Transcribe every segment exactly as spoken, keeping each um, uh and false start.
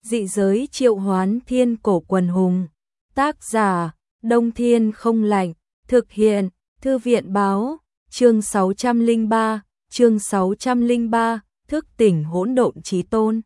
Dị giới triệu hoán thiên cổ quần hùng. Tác giả, Đông Thiên không lạnh. Thực hiện, Thư viện báo. Chương sáu trăm lẻ ba, chương sáu trăm lẻ ba, thức tỉnh hỗn độn chí tôn.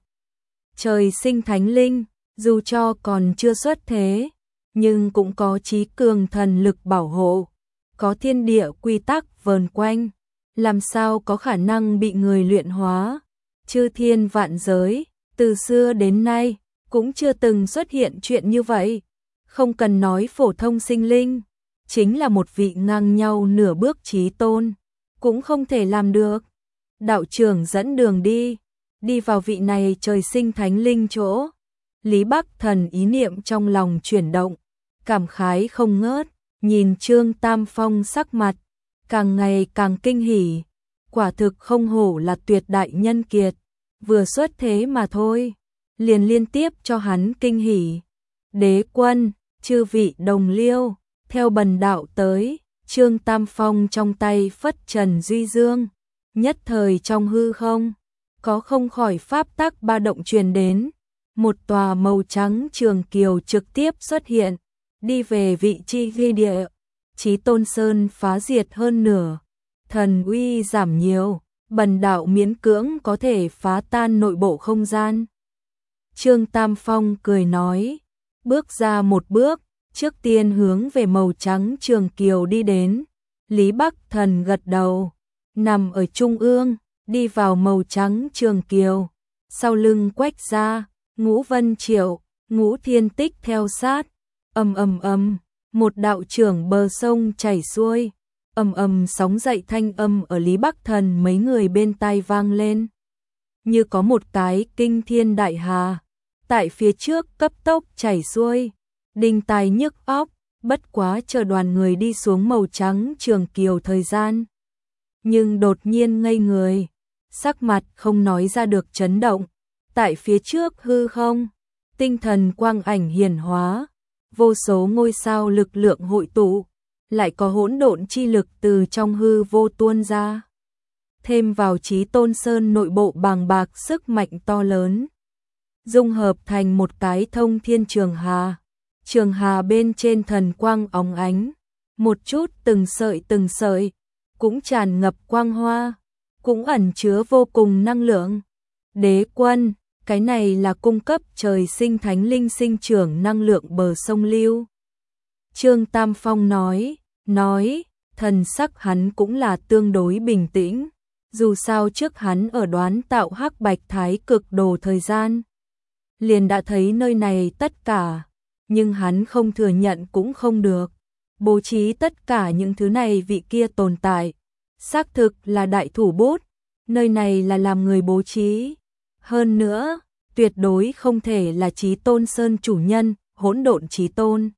Trời sinh thánh linh, dù cho còn chưa xuất thế, nhưng cũng có chí cường thần lực bảo hộ, có thiên địa quy tắc vờn quanh, làm sao có khả năng bị người luyện hóa. Chư thiên vạn giới, từ xưa đến nay, cũng chưa từng xuất hiện chuyện như vậy. Không cần nói phổ thông sinh linh, chính là một vị ngang nhau nửa bước chí tôn, cũng không thể làm được. Đạo trưởng dẫn đường đi, đi vào vị này trời sinh thánh linh chỗ. Lý Bắc Thần ý niệm trong lòng chuyển động, cảm khái không ngớt, nhìn Trương Tam Phong sắc mặt, càng ngày càng kinh hỉ. Quả thực không hổ là tuyệt đại nhân kiệt, vừa xuất thế mà thôi, liền liên tiếp cho hắn kinh hỉ. Đế quân, chư vị đồng liêu, theo bần đạo tới. Trương Tam Phong trong tay phất trần duy dương, nhất thời trong hư không, có không khỏi pháp tắc ba động truyền đến. Một tòa màu trắng trường kiều trực tiếp xuất hiện, đi về vị trí ghi địa. Chí Tôn Sơn phá diệt hơn nửa, thần uy giảm nhiều, bần đạo miễn cưỡng có thể phá tan nội bộ không gian. Trương Tam Phong cười nói, bước ra một bước, trước tiên hướng về màu trắng trường kiều đi đến. Lý Bắc Thần gật đầu, nằm ở trung ương, đi vào màu trắng trường kiều, sau lưng Quách ra, Ngũ Vân Triệu, Ngũ Thiên Tích theo sát. Ầm ầm ầm, một đạo trưởng bờ sông chảy xuôi, ầm ầm sóng dậy thanh âm ở Lý Bắc Thần mấy người bên tai vang lên, như có một cái kinh thiên đại hà tại phía trước cấp tốc chảy xuôi, đinh tai nhức óc. Bất quá chờ đoàn người đi xuống màu trắng trường kiều thời gian, nhưng đột nhiên ngây người, sắc mặt không nói ra được chấn động. Tại phía trước hư không, tinh thần quang ảnh hiển hóa, vô số ngôi sao lực lượng hội tụ, lại có hỗn độn chi lực từ trong hư vô tuôn ra, thêm vào Chí Tôn Sơn nội bộ bàng bạc sức mạnh to lớn, dung hợp thành một cái thông thiên trường hà. Trường hà bên trên thần quang óng ánh, một chút từng sợi từng sợi, cũng tràn ngập quang hoa, cũng ẩn chứa vô cùng năng lượng. Đế quân, cái này là cung cấp trời sinh thánh linh sinh trưởng năng lượng bờ sông lưu. Trương Tam Phong nói, nói, thần sắc hắn cũng là tương đối bình tĩnh, dù sao trước hắn ở đoán tạo hắc bạch thái cực đồ thời gian, liền đã thấy nơi này tất cả. Nhưng hắn không thừa nhận cũng không được. Bố trí tất cả những thứ này vị kia tồn tại, xác thực là đại thủ bút, nơi này là làm người bố trí. Hơn nữa, tuyệt đối không thể là Chí Tôn Sơn chủ nhân, hỗn độn chí tôn.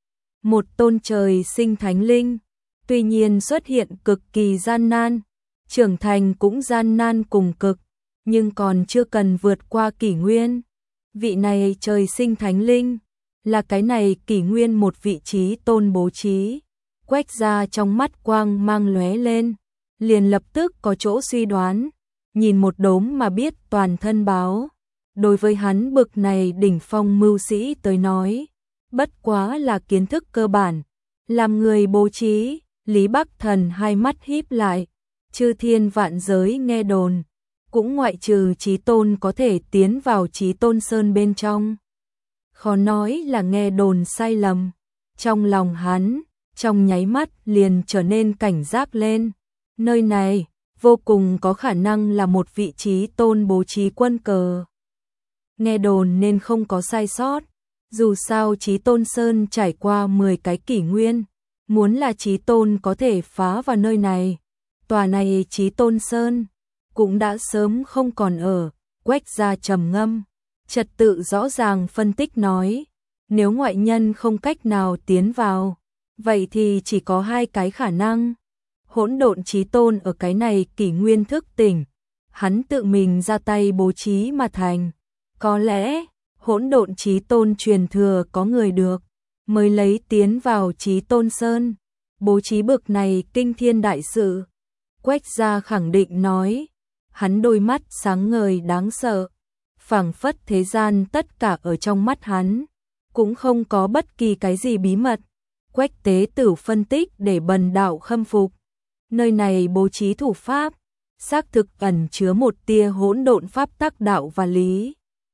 Một tôn trời sinh thánh linh, tuy nhiên xuất hiện cực kỳ gian nan, trưởng thành cũng gian nan cùng cực, nhưng còn chưa cần vượt qua kỷ nguyên. Vị này trời sinh thánh linh, là cái này kỷ nguyên một vị trí tôn bố trí. Quách ra trong mắt quang mang lóe lên, liền lập tức có chỗ suy đoán, nhìn một đốm mà biết toàn thân báo. Đối với hắn bực này đỉnh phong mưu sĩ tới nói, bất quá là kiến thức cơ bản, làm người bố trí. Lý Bắc Thần hai mắt híp lại, chư thiên vạn giới nghe đồn, cũng ngoại trừ Chí Tôn có thể tiến vào Chí Tôn Sơn bên trong. Khó nói là nghe đồn sai lầm. Trong lòng hắn, trong nháy mắt liền trở nên cảnh giác lên. Nơi này, vô cùng có khả năng là một vị Chí Tôn bố trí quân cờ. Nghe đồn nên không có sai sót. Dù sao Chí Tôn Sơn trải qua mười cái kỷ nguyên, muốn là Chí Tôn có thể phá vào nơi này. Tòa này Chí Tôn Sơn, cũng đã sớm không còn ở. Quách ra trầm ngâm, trật tự rõ ràng phân tích nói, nếu ngoại nhân không cách nào tiến vào, vậy thì chỉ có hai cái khả năng. Hỗn độn chí tôn ở cái này kỷ nguyên thức tỉnh, hắn tự mình ra tay bố trí mà thành. Có lẽ, hỗn độn chí tôn truyền thừa có người được, mới lấy tiến vào Chí Tôn Sơn, bố trí bực này kinh thiên đại sự. Quách gia khẳng định nói, hắn đôi mắt sáng ngời đáng sợ, phảng phất thế gian tất cả ở trong mắt hắn, cũng không có bất kỳ cái gì bí mật. Quách Tế Tử phân tích để Bần đạo khâm phục. Nơi này bố trí thủ pháp, xác thực ẩn chứa một tia hỗn độn pháp tắc đạo và lý.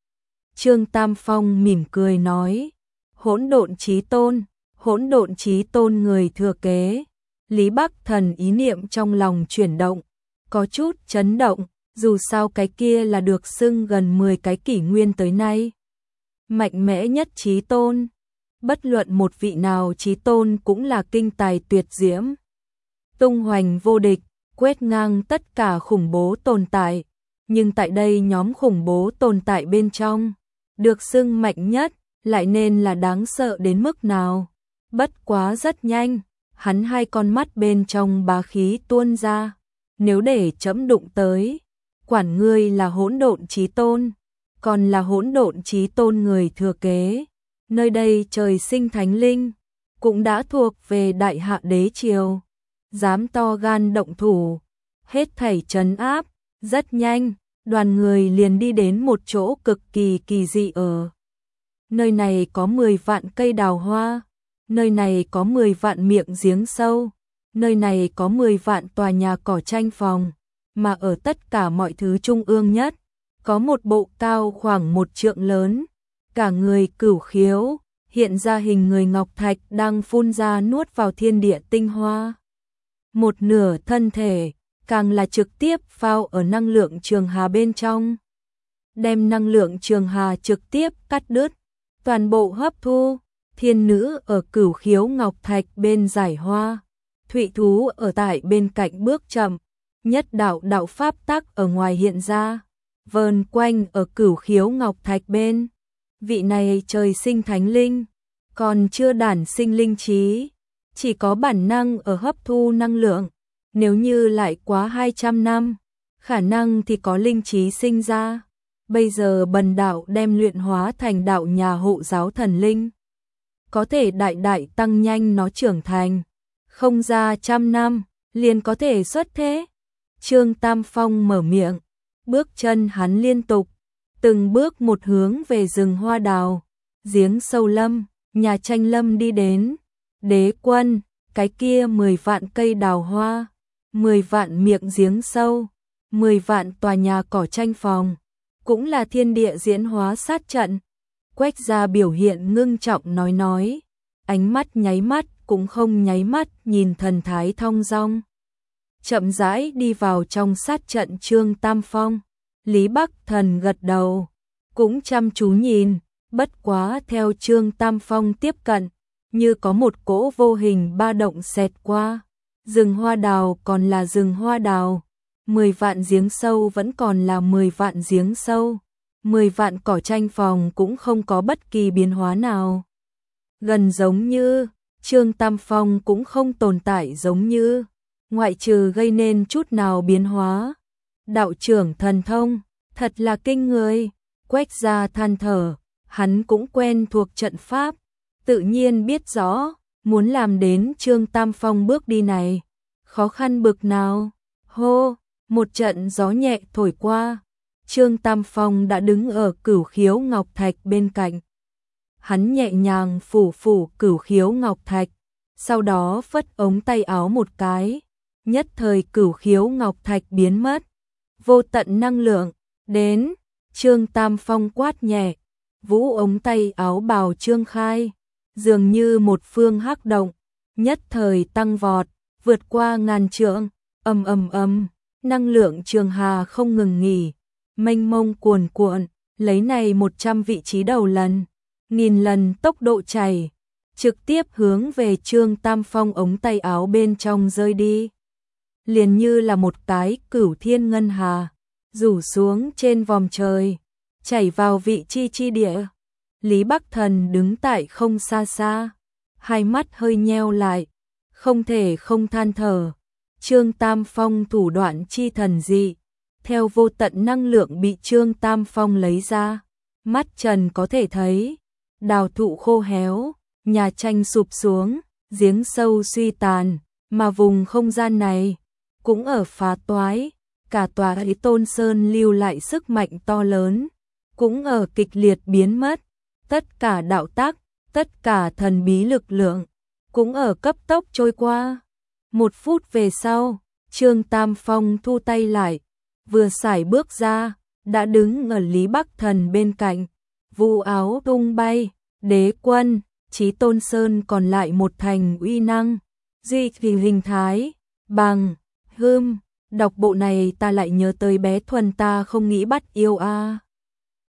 Trương Tam Phong mỉm cười nói, hỗn độn chí tôn, hỗn độn chí tôn người thừa kế. Lý Bắc Thần ý niệm trong lòng chuyển động, có chút chấn động, dù sao cái kia là được xưng gần mười cái kỷ nguyên tới nay. Mạnh mẽ nhất chí tôn, bất luận một vị nào chí tôn cũng là kinh tài tuyệt diễm. Tung hoành vô địch, quét ngang tất cả khủng bố tồn tại, nhưng tại đây nhóm khủng bố tồn tại bên trong, được xưng mạnh nhất, lại nên là đáng sợ đến mức nào. Bất quá rất nhanh, hắn hai con mắt bên trong bá khí tuôn ra, nếu để chẫm đụng tới, quản ngươi là hỗn độn chí tôn, còn là hỗn độn chí tôn người thừa kế. Nơi đây trời sinh thánh linh, cũng đã thuộc về đại hạ đế triều, dám to gan động thủ, hết thảy trấn áp. Rất nhanh, đoàn người liền đi đến một chỗ cực kỳ kỳ dị ở. Nơi này có mười vạn cây đào hoa, nơi này có mười vạn miệng giếng sâu, nơi này có mười vạn tòa nhà cỏ tranh phòng, mà ở tất cả mọi thứ trung ương nhất, có một bộ cao khoảng một trượng lớn, cả người cửu khiếu, hiện ra hình người ngọc thạch đang phun ra nuốt vào thiên địa tinh hoa. Một nửa thân thể, càng là trực tiếp phao ở năng lượng trường hà bên trong, đem năng lượng trường hà trực tiếp cắt đứt, toàn bộ hấp thu. Thiên nữ ở cửu khiếu ngọc thạch bên giải hoa, thụy thú ở tại bên cạnh bước chậm, nhất đạo đạo pháp tắc ở ngoài hiện ra, vờn quanh ở cửu khiếu ngọc thạch bên. Vị này trời sinh thánh linh, còn chưa đản sinh linh trí, chỉ có bản năng ở hấp thu năng lượng, nếu như lại quá hai trăm năm, khả năng thì có linh trí sinh ra. Bây giờ Bần đạo đem luyện hóa thành đạo nhà hộ giáo thần linh, có thể đại đại tăng nhanh nó trưởng thành, không ra trăm năm, liền có thể xuất thế. Trương Tam Phong mở miệng, bước chân hắn liên tục, từng bước một hướng về rừng hoa đào, giếng sâu lâm, nhà tranh lâm đi đến. Đế quân, cái kia mười vạn cây đào hoa, mười vạn miệng giếng sâu, mười vạn tòa nhà cỏ tranh phòng, cũng là thiên địa diễn hóa sát trận. Quách gia biểu hiện ngưng trọng nói nói, ánh mắt nháy mắt cũng không nháy mắt nhìn thần thái thong dong. Chậm rãi đi vào trong sát trận Trương Tam Phong, Lý Bắc Thần gật đầu, cũng chăm chú nhìn, bất quá theo Trương Tam Phong tiếp cận, như có một cỗ vô hình ba động xẹt qua. Rừng hoa đào còn là rừng hoa đào, mười vạn giếng sâu vẫn còn là mười vạn giếng sâu. Mười vạn cỏ tranh phòng cũng không có bất kỳ biến hóa nào. Gần giống như, Trương Tam Phong cũng không tồn tại giống như, ngoại trừ gây nên chút nào biến hóa. Đạo trưởng thần thông, thật là kinh người. Quách gia than thở, hắn cũng quen thuộc trận pháp, tự nhiên biết rõ, muốn làm đến Trương Tam Phong bước đi này, khó khăn bực nào. Hô, một trận gió nhẹ thổi qua, Trương Tam Phong đã đứng ở cửu khiếu ngọc thạch bên cạnh. Hắn nhẹ nhàng phủ phủ cửu khiếu ngọc thạch, sau đó phất ống tay áo một cái, nhất thời cửu khiếu ngọc thạch biến mất. Vô tận năng lượng, đến, Trương Tam Phong quát nhẹ, vũ ống tay áo bào trương khai, dường như một phương hắc động, nhất thời tăng vọt, vượt qua ngàn trượng, ầm ầm ầm, năng lượng trường hà không ngừng nghỉ, mênh mông cuồn cuộn, lấy này một trăm vị trí đầu lần, nghìn lần tốc độ chảy, trực tiếp hướng về Trương Tam Phong ống tay áo bên trong rơi đi. Liền như là một cái cửu thiên ngân hà, rủ xuống trên vòm trời, chảy vào vị chi chi địa. Lý Bắc Thần đứng tại không xa xa, hai mắt hơi nheo lại, không thể không than thở. Trương Tam Phong thủ đoạn chi thần dị, theo vô tận năng lượng bị Trương Tam Phong lấy ra, mắt trần có thể thấy, đào thụ khô héo, nhà tranh sụp xuống, giếng sâu suy tàn, mà vùng không gian này cũng ở phá toái, cả tòa ấy Tôn Sơn lưu lại sức mạnh to lớn, cũng ở kịch liệt biến mất, tất cả đạo tác, tất cả thần bí lực lượng, cũng ở cấp tốc trôi qua. Một phút về sau, Trương Tam Phong thu tay lại, vừa sải bước ra, đã đứng ở Lý Bắc Thần bên cạnh, vu áo tung bay, đế quân, Chí Tôn Sơn còn lại một thành uy năng, di thì hình thái, bằng, hươm, đọc bộ này ta lại nhớ tới bé Thuần ta không nghĩ bắt yêu a.